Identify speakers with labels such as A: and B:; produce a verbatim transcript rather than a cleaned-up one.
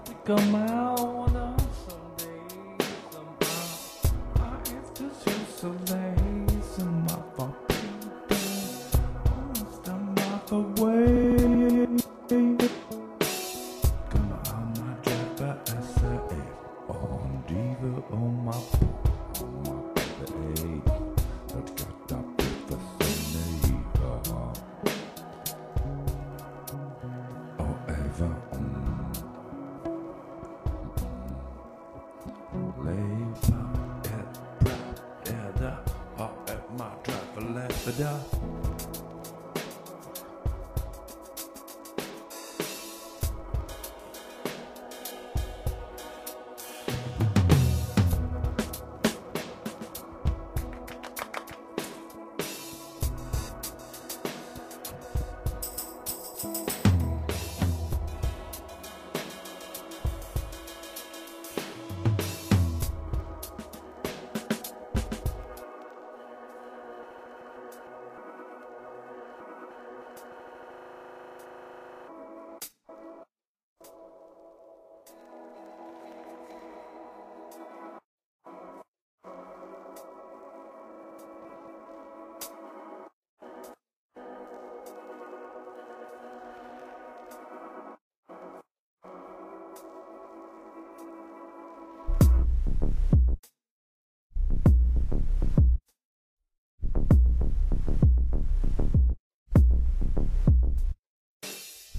A: Come out someday, somehow. I ask to see so late, and my fucking almost a month away. Come on, my driver, I say, on diva, on my on my baby, but got that bit for me, or ever on. Lever, ett bra, är det, har ett matcha för läppar.